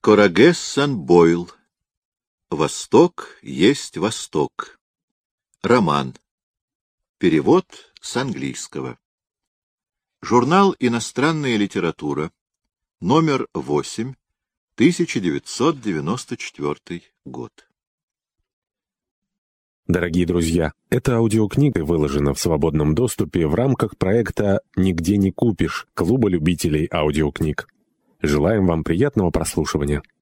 Корагессан Бойл. «Восток есть Восток». Роман. Перевод с английского. Журнал «Иностранная литература», номер 8, 1994 год. Дорогие друзья, эта аудиокнига выложена в свободном доступе в рамках проекта «Нигде не купишь» Клуба любителей аудиокниг. Желаем вам приятного прослушивания.